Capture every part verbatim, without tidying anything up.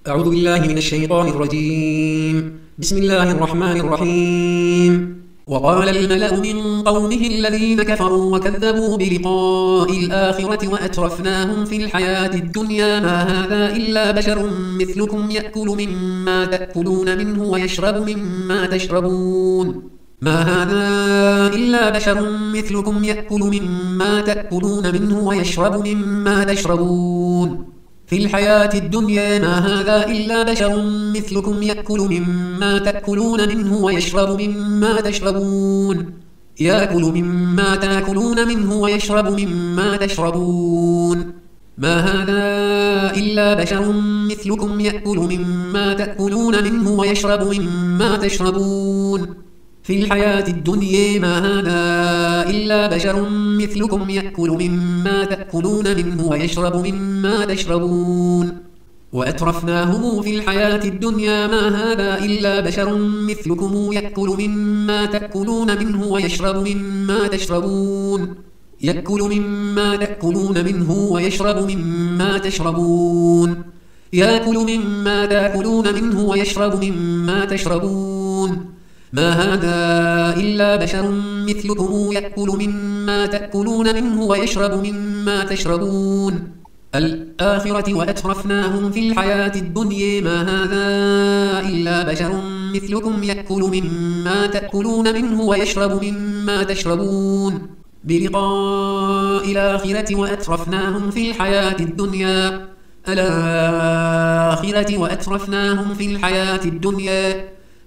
أعوذ بالله من الشيطان الرجيم. بسم الله الرحمن الرحيم. وقال الملأ من قومه الذين كفروا وكذبوا بلقاء الآخرة وأترفناهم في الحياة الدنيا ما هذا إلا بشر مثلكم يأكل مما تأكلون منه ويشرب مما تشربون ما هذا إلا بشر مثلكم يأكل مما تأكلون منه ويشرب مما تشربون في الحياة الدنيا ما هذا إلا بشر مثلكم يأكل مما تأكلون منه ويشرب مما تشربون يأكل مما تأكلون منه ويشرب مما تشربون ما هذا إلا بشر مثلكم يأكل مما تأكلون منه ويشرب مما تشربون في الحياة الدنيا ما هذا إلا بشر مثلكم يأكل مما تأكلون منه ويشرب مما تشربون وأترفناهم في الحياة الدنيا ما هذا إلا بشر مثلكم يأكل مما تأكلون منه ويشرب مما تشربون يأكل مما تأكلون منه ويشرب مما تشربون يأكل مما تأكلون منه ويشرب مما تشربون ما هذا إلا بشر مثلكم يأكل مما تأكلون منه ويشرب مما تشربون الآخرة وأترفناهم في الحياة الدنيا ما هذا إلا بشر مثلكم يأكل مما تأكلون منه ويشرب مما تشربون بلقاء الآخرة وأترفناهم في الحياة الدنيا الآخرة وأترفناهم في الحياة الدنيا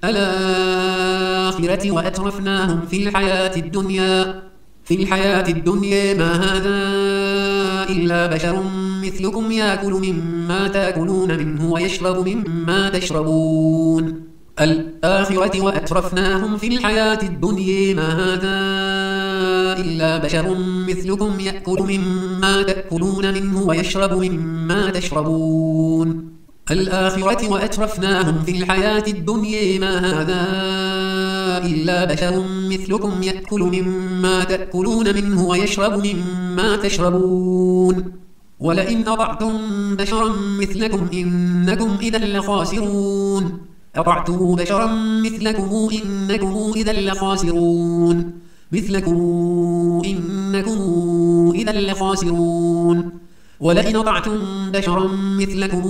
الآخرة وأترفناهم في الحياة الدنيا في الحياة الدنيا ما هذا إلا بشر مثلكم يأكل مما تأكلون منه ويشرب مما تشربون الآخرة وأترفناهم في الحياة الدنيا ما هذا إلا بشر مثلكم يأكل مما تأكلون منه ويشرب مما تشربون الآخرة وأترفناهم في الحياة الدنيا ما هذا إلا بشر مثلكم يأكل مما تأكلون منه ويشرب مما تشربون ولئن أطعتم بشرا مثلكم إنكم إذا لخاسرون أطعتم بشرا مثلكم إنكم إذا لخاسرون مثلكم إنكم إذا لخاسرون ولئن أطعتم بشرا مثلكم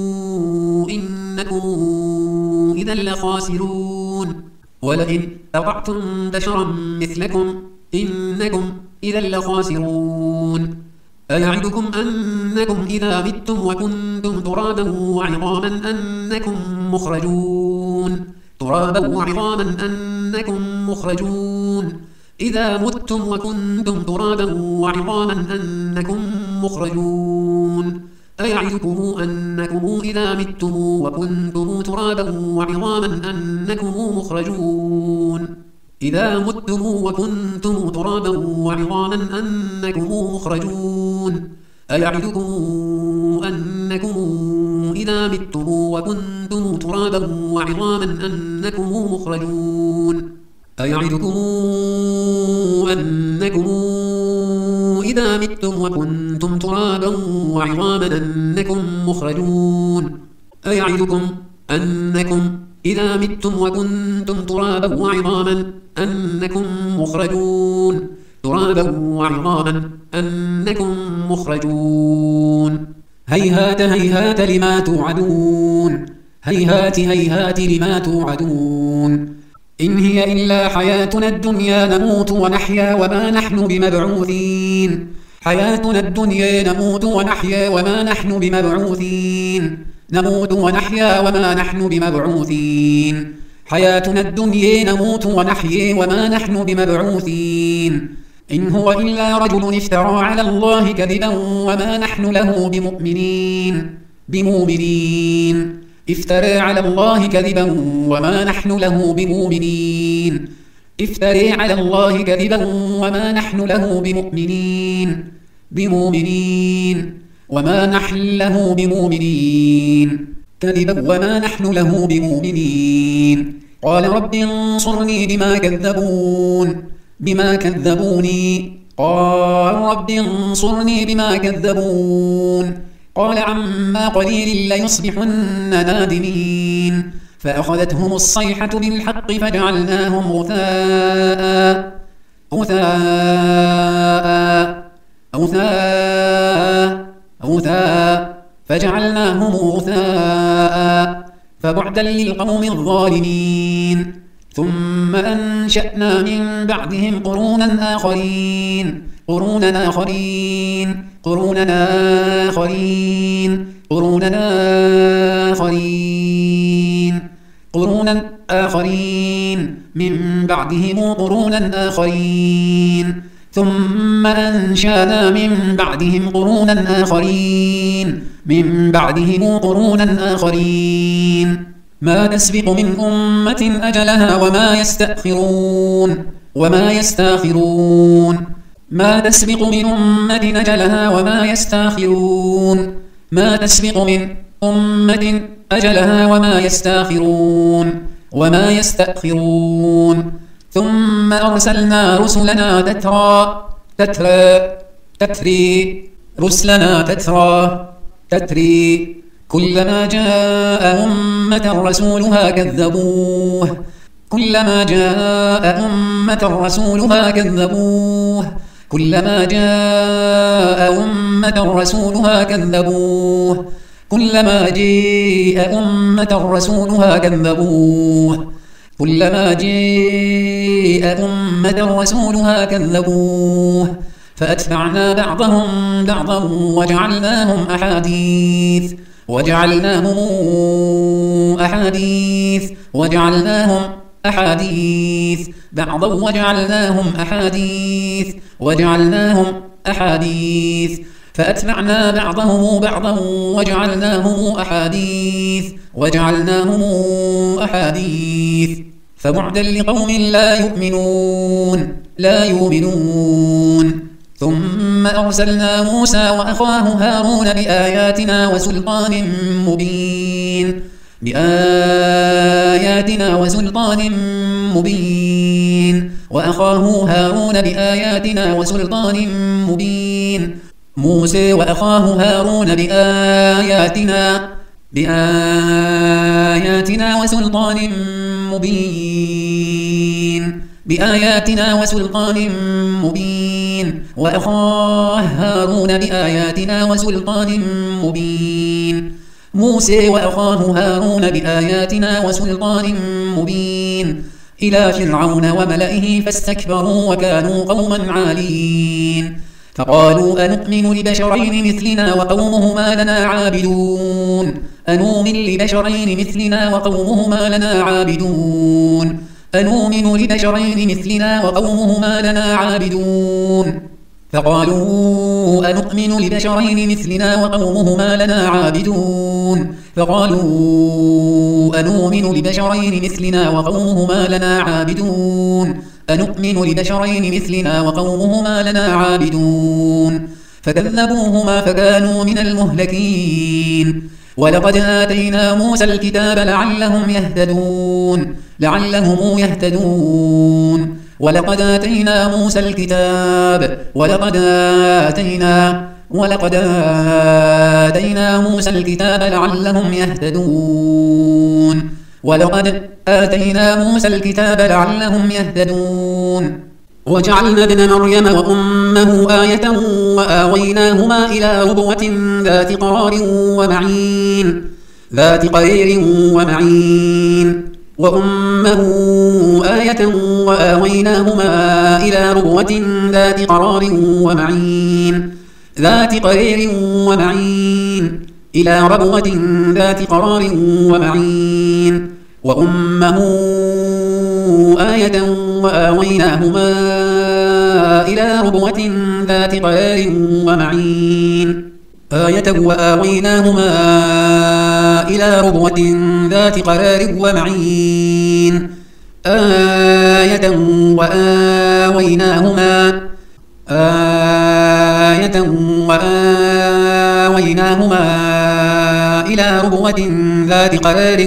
إنكم إذا لخاسرون ولئن أطعتم بشرا مثلكم إنكم إذا لخاسرون أيعدكم أنكم إذا متم وكنتم ترابا وعظاما أنكم مخرجون ترابا وعظاما أنكم مخرجون إذا متم وكنتم ترابا وعظاما أنكم مخرجون أيعدكم أنكم إذا متم وكنتم ترابا وعظاما أنكم مخرجون إذا متم وكنتم ترابا وعظاما أنكم مخرجون أيعدكم أنكم إذا متم وكنتم ترابا وعظاما أنكم مخرجون أيعدكم أنكم إذا متم وكنتم ترابا وعظاما أنكم مخرجون أيعدكم أنكم إذا متم وكنتم ترابا وعظاما أنكم مخرجون ترابا وعظاما أنكم مخرجون هيهات هيهات لما توعدون هيهات هيهات لما توعدون إن هي إلا حياتنا الدنيا نموت ونحيا وما نحن بمبعوثين حياتنا الدنيا نموت ونحيا وما نحن بمبعوثين نموت ونحيا وما نحن بمبعوثين حياتنا الدنيا نموت ونحيا وما نحن بمبعوثين إن هو إلا رجل افترى على الله كذبا وما نحن له بمؤمنين بمؤمنين افترى على الله كذبا وما نحن له بمؤمنين افترى على الله كذبا وما نحن له بمؤمنين بمؤمنين وما نحن له بمؤمنين كذبا وما نحن له بمؤمنين قال رب انصرني بما كذبون بما كذبوني قال رب انصرني بما كذبون قال عما قليل ليصبحن نادمين فأخذتهم الصيحة بالحق فجعلناهم غثاء غثاء غثاء غثاء فجعلناهم غثاء فبعدا للقوم الظالمين ثم أنشأنا من بعدهم قرونا آخرين قرونا آخرين قرونا آخرين قرونا آخرين قرونا آخرين من بعدهم قرونا آخرين ثم أنشأنا من بعدهم قرونا آخرين من بعدهم قرونا آخرين ما تسبق من أمة أجلها وما يستأخرون وما يستأخرون ما تسبق من أمة أجلها وما يستأخرون ما تسبق من أمة أجلها وما يستأخرون وما يستأخرون ثم أرسلنا رسلنا تترى تترى تتري رسلنا تترى تتري كلما جاء أمة رسولها كذبوه كلما جاء أمة رسولها كذبوه كلما جاء أمة رسولها كذبوه كلما جاء أمة رسولها كذبوه كلما جاء أمة رسولها كذبوه فأتبعنا بعضهم بعضا وجعلناهم أحاديث وجعلناهم أحاديث وجعلناهم أحاديث بعضا وجعلناهم أحاديث وجعلناهم أحاديث فأتبعنا بعضهم بعضا وجعلناهم أحاديث وجعلناهم أحاديث فبعدا لقوم لا يؤمنون لا يؤمنون ثم أرسلنا موسى وأخاه هارون بآياتنا وسلطان مبين بآياتنا وسلطان مبين وأخاه هارون بآياتنا وسلطان مبين موسى وأخاه هارون بآياتنا بآياتنا وسلطان مبين بآياتنا وسلطان مبين وأخاه هارون بآياتنا وسلطان مبين موسى وأخاه هارون بآياتنا وسلطان مبين إلى فرعون وملئه فاستكبروا وكانوا قوما عالين فقالوا أنؤمن لبشرين مثلنا وقومهما لنا عابدون أنؤمن لبشرين مثلنا وقومهما لنا عابدون أنؤمن لبشرين مثلنا وقومهما لنا عابدون فقالوا أنؤمن لبشرين مثلنا وقومهما لنا عابدون فقالوا أنؤمن لبشرين مثلنا وقومهما لنا عابدون أنؤمن لبشرين مثلنا وقومهما لنا عابدون فكذبوهما فكانوا من المهلكين ولقد آتينا موسى الكتاب لعلهم يهتدون لعلهم يهتدون ولقد آتينا موسى الكتاب ولقد آتينا ولقد آتينا موسى الكتاب لعلهم يهتدون ولقد آتينا موسى الكتاب لعلهم يهتدون وجعلنا ابن مريم وأمه آية وآويناهما إلى ربوة ذات قرار ومعين ذات قرير ومعين وأمه آية وآويناهما إلى ربوة ذات قرار ومعين ذات قرير ومعين إلى ربوة ذات قرار ومعين وأمه آية وآويناهما إلى ربوة ذات قرار ومعين آية وآويناهما إلى ربوة ذات قرار ومعين آية وآويناهما آية وآويناهما إلى ربوة ذات قرار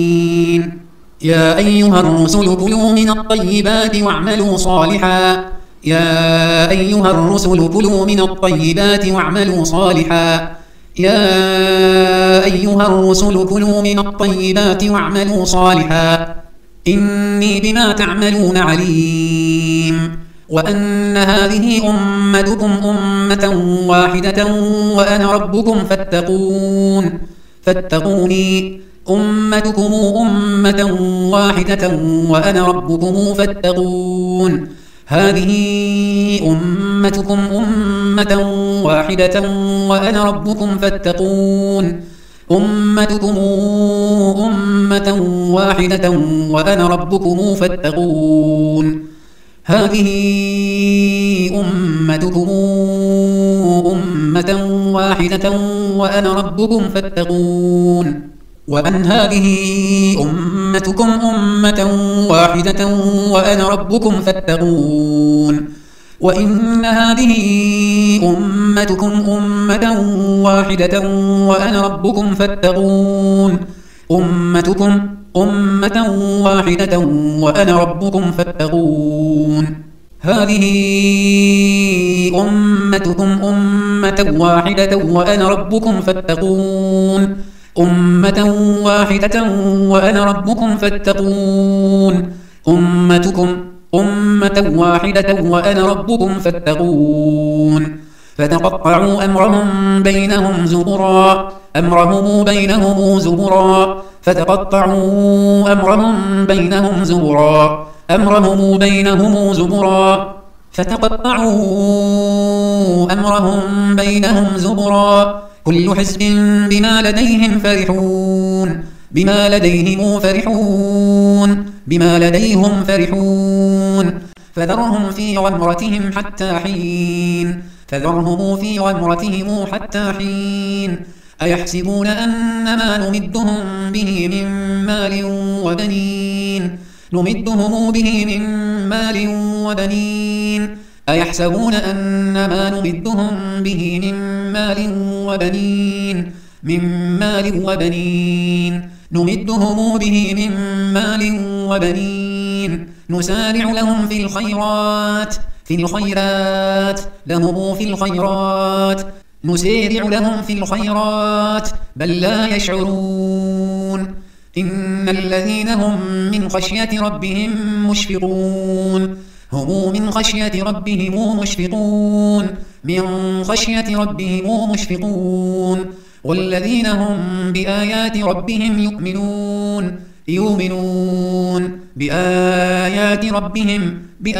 ومعين يا أيها الرسل كلوا من الطيبات واعملوا صالحا يا أيها الرسل كلوا من الطيبات واعملوا صالحا يا أيها الرسل كلوا من الطيبات واعملوا صالحا إني بما تعملون عليم وأن هذه أمتكم أمة واحدة وأنا ربكم فاتقون فاتقوني أمتكم أمة واحدة وأنا ربكم فاتقون هذه أمتكم أمة واحدة وأنا ربكم فاتقون أمتكم أمة واحدة وأنا ربكم فاتقون هذه أمتكم أمة واحدة وأنا ربكم فاتقون وأن هذه أمتكم أمة واحدة وأنا ربكم فاتقون وإن هذه أمتكم أمة واحدة وأنا ربكم فاتقون أمتكم أمة واحدة وأنا ربكم فاتقون هذه أمتكم أمة واحدة وأنا ربكم فاتقون أمة واحدة وأنا ربكم فاتقون أمتكم أمة واحدة وأنا ربكم فاتقون فتقطعوا أمرهم بينهم زبرا أمرهم بينهم زبرا فتقطعوا أمرهم بينهم زبرا أمرهم بينهم زبرا فتقطعوا أمرهم بينهم زبرا كل حزب بما لديهم فرحون بما لديهم فرحون بما لديهم فرحون فذرهم في غمرتهم حتى حين فذرهم في غمرتهم حتى حين أيحسبون أن ما نمدهم به من مال وبنين نمدهم به من مال وبنين أيحسبون أن ما نمدهم به من مال وبنين من مال وبنين نمدهم به من مال وبنين نسارع لهم في الخيرات في الخيرات لهم في الخيرات نسارع لهم في الخيرات بل لا يشعرون إن الذين هم من خشية ربهم مشفقون هم من خشية ربهم مشفقون من خشية ربهم مشفقون والذين هم بآيات ربهم يؤمنون يؤمنون بآيات ربهم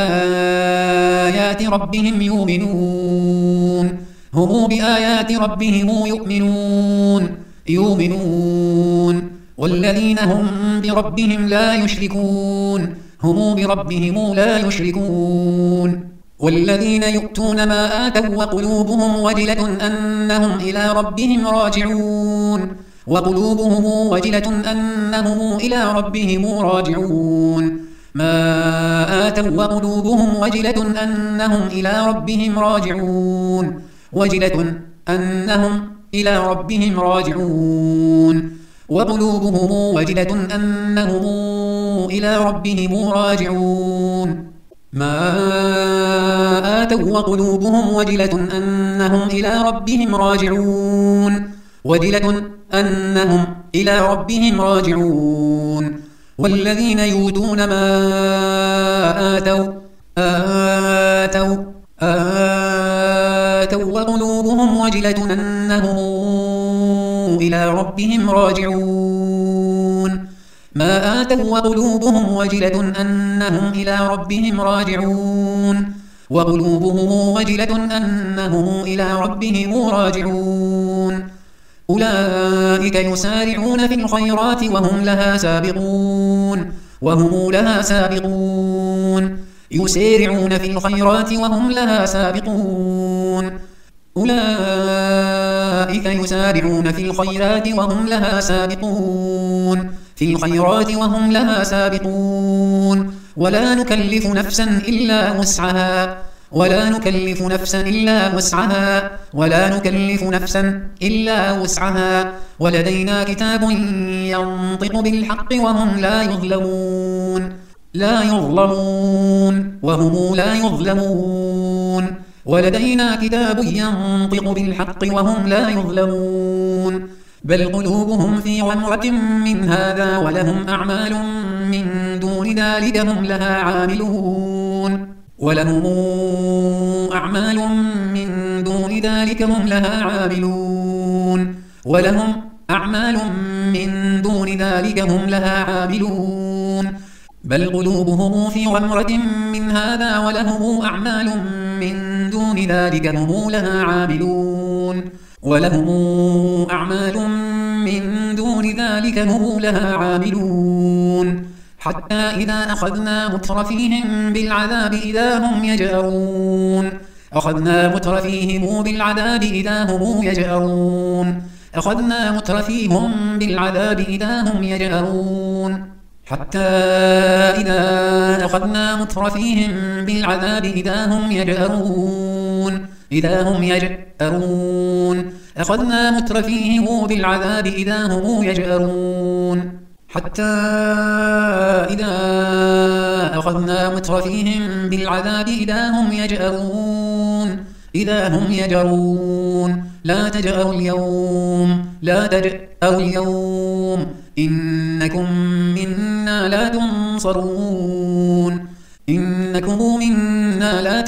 بآيات ربهم يؤمنون هم بآيات ربهم يؤمنون يؤمنون والذين هم بربهم لا يشركون هم بربهم لا يشركون والذين يؤتون ما آتوا وقلوبهم وجلة أنهم إلى ربهم راجعون وقلوبهم وجلة أنهم إلى ربهم راجعون ما آتوا وقلوبهم وجلة أنهم إلى ربهم راجعون وجلة أنهم إلى ربهم راجعون وقلوبهم وجلة أنهم إلى ربهم راجعون ما آتوا وقلوبهم وجلة أنهم إلى ربهم راجعون وجلة أنهم إلى ربهم راجعون والذين يؤتون ما آتوا آتوا آتوا وقلوبهم وجلة أنهم إلى ربهم راجعون ما آتوا وقلوبهم وجلة أنهم إلى ربهم راجعون وقلوبهم وجلة أنهم إلى ربهم راجعون أولئك يسارعون في الخيرات وهم لها سابقون وهم لها سابقون يسارعون في الخيرات وهم لها سابقون أولئك يسارعون في الخيرات وهم لها سابقون في الخيرات وهم لها سابقون ولا نكلف نفسا إلا وسعها ولا نكلف نفسا إلا وسعها ولا نكلف نفسا إلا وسعها ولدينا كتاب ينطق بالحق وهم لا يظلمون لا يظلمون وهم لا يظلمون ولدينا كتاب ينطق بالحق وهم لا يظلمون بل قلوبهم في غمرة من هذا ولهم أعمال من دون ذلك هم لها عاملون ولهم أعمال من دون ذلك هم لها عاملون ولهم أعمال من دون ذلك هم لها عاملون بل قلوبهم في غمرة من هذا ولهم أعمال من دون ذلك هم لها عاملون ولهم أعمال من دون ذلك هم لها عاملون حتى إذا أخذنا مترفيهم بالعذاب إذا هم يجأرون أخذنا مترفيهم بالعذاب إذا هم يجأرون أخذنا مترفيهم بالعذاب إذا هم يجأرون حتى إذا أخذنا مترفيهم بالعذاب إذا هم يجأرون إذا هم يجأرون أخذنا مترفيهم بالعذاب إذا هم يجأرون حتى إذا أخذنا مترفيهم بالعذاب إذا هم يجأرون إذا هم يجأرون لا تجأروا اليوم لا تجأروا اليوم إنكم منا لا تنصرون إنكم منا لا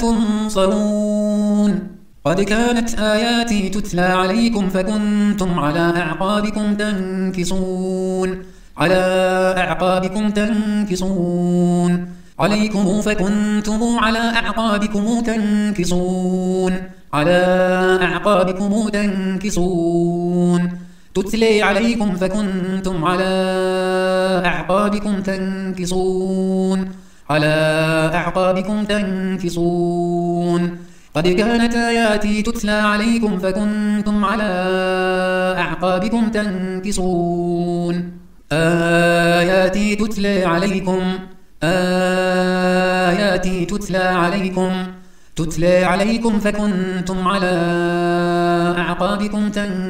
تنصرون قد كانت آياتي تتلى عليكم فكنتم على أعقابكم تنكصون على أعقابكم تنكصون عليكم فكنتم على أعقابكم تنكصون على أعقابكم تنكصون تتلي عليكم فكنتم على أعقابكم تنكصون على أعقابكم تنكصون قد كانت آياتي تتلى عليكم فكنتم على أعقابكم تنكصون آياتي تتلى عليكم آياتي تتلى عليكم تتلى عليكم فكنتم على أعقابكم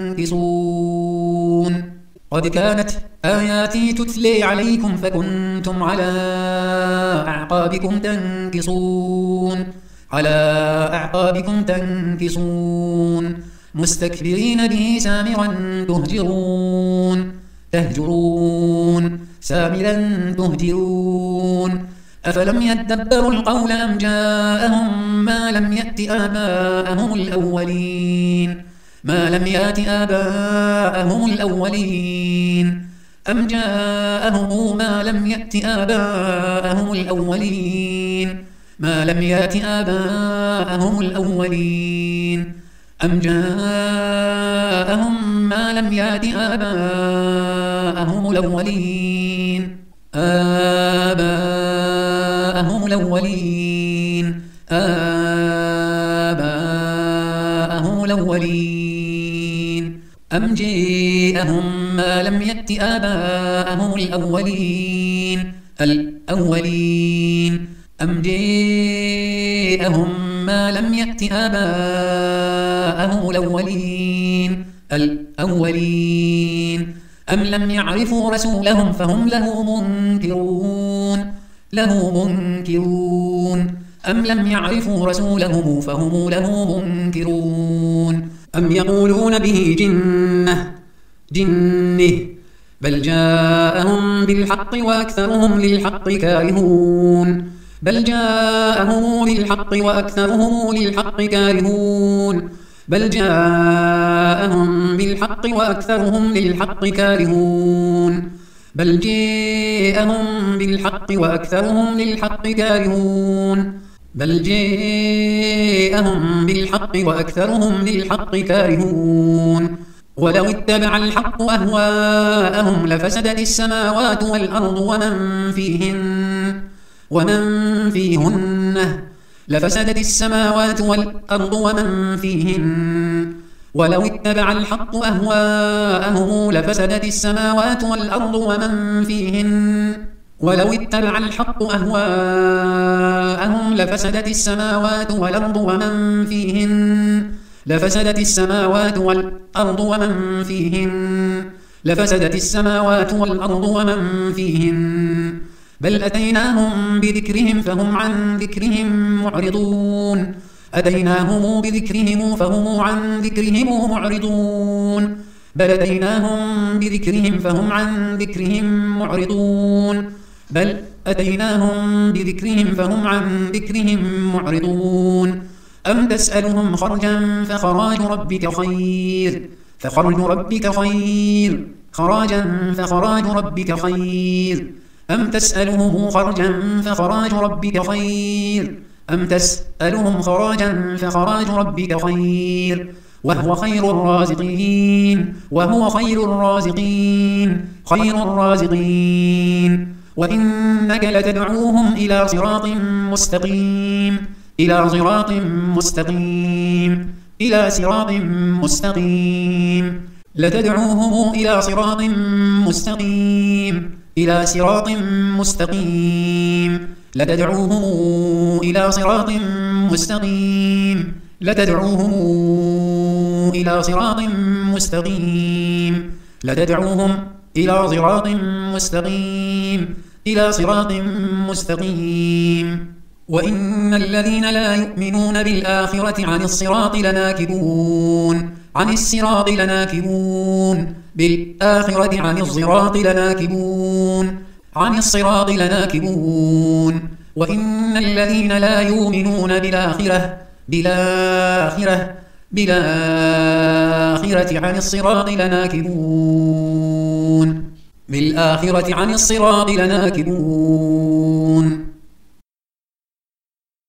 تنكصون قد كانت آياتي تتلى عليكم فكنتم على أعقابكم تنكصون على أعقابكم تنكصون مستكبرين به سامرا تهجرون تهجرون سامرا تهجرون أفلم يدبروا القول أم جاءهم ما لم يأت آباءهم الأولين ما لم يأت آباءهم الأولين أم جاءهم ما لم يأت آباءهم الأولين ما لم يأت آباءهم الأولين أم جاءهم ما لم يأت آباءهم الأولين آباءهم الأولين آباءهم الأولين أم جاءهم ما لم يأت آباءهم الأولين الأولين أم جاءهم ما لم يأت آباءهم الأولين الأولين أم لم يعرفوا رسولهم فهم له منكرون له منكرون أم لم يعرفوا رسولهم فهم له منكرون أم يقولون به جنة جنة بل جاءهم بالحق وأكثرهم للحق كارهون بل جاءهم بالحق وأكثرهم للحق كارهون بل جاءهم بالحق وأكثرهم للحق كارهون بل جاءهم بالحق وأكثرهم للحق كارهون بل جاءهم بالحق وأكثرهم للحق كارهون ولو اتبع الحق أهواءهم لفسدت السماوات والأرض ومن فيهن ومن فيهن لفسدت السماوات والأرض ومن فيهن ولو اتبع الحق أهواءهم لفسدت السماوات والأرض ومن فيهن ولو اتبع الحق أهواءهم لفسدت السماوات والأرض ومن فيهن لفسدت السماوات والأرض ومن فيهن لفسدت السماوات والأرض ومن فيهن بل أتيناهم بذكرهم فهم عن ذكرهم معرضون أتيناهم بذكرهم فهم عن ذكرهم معرضون بل أتيناهم بذكرهم فهم عن ذكرهم معرضون بل أتيناهم بذكرهم فهم عن ذكرهم معرضون أم تسألهم خرجا فخراج ربك خير فخرج ربك خير خراجا فخراج ربك خير أم تسألهم خرجا فخراج ربك خير أم تسألهم خراجا فخراج ربك خير وهو خير الرازقين وهو خير الرازقين خير الرازقين وإنك لتدعوهم إلى صراط مستقيم إلى صراط مستقيم إلى صراط مستقيم لتدعوهم إلى صراط مستقيم إلى صراط مستقيم لتدعوهم إلى صراط مستقيم لتدعوهم إلى صراط مستقيم لتدعوهم إلى صراط مستقيم إلى صراط مستقيم وإن الذين لا يؤمنون بالآخرة عن الصراط لناكبون عن الصراط لناكبون بالآخرة عن الصراط لناكبون عن الصراط لناكبون وإن الذين لا يؤمنون بالآخرة بالآخرة بالآخرة عن الصراط لناكبون بالآخرة عن الصراط لناكبون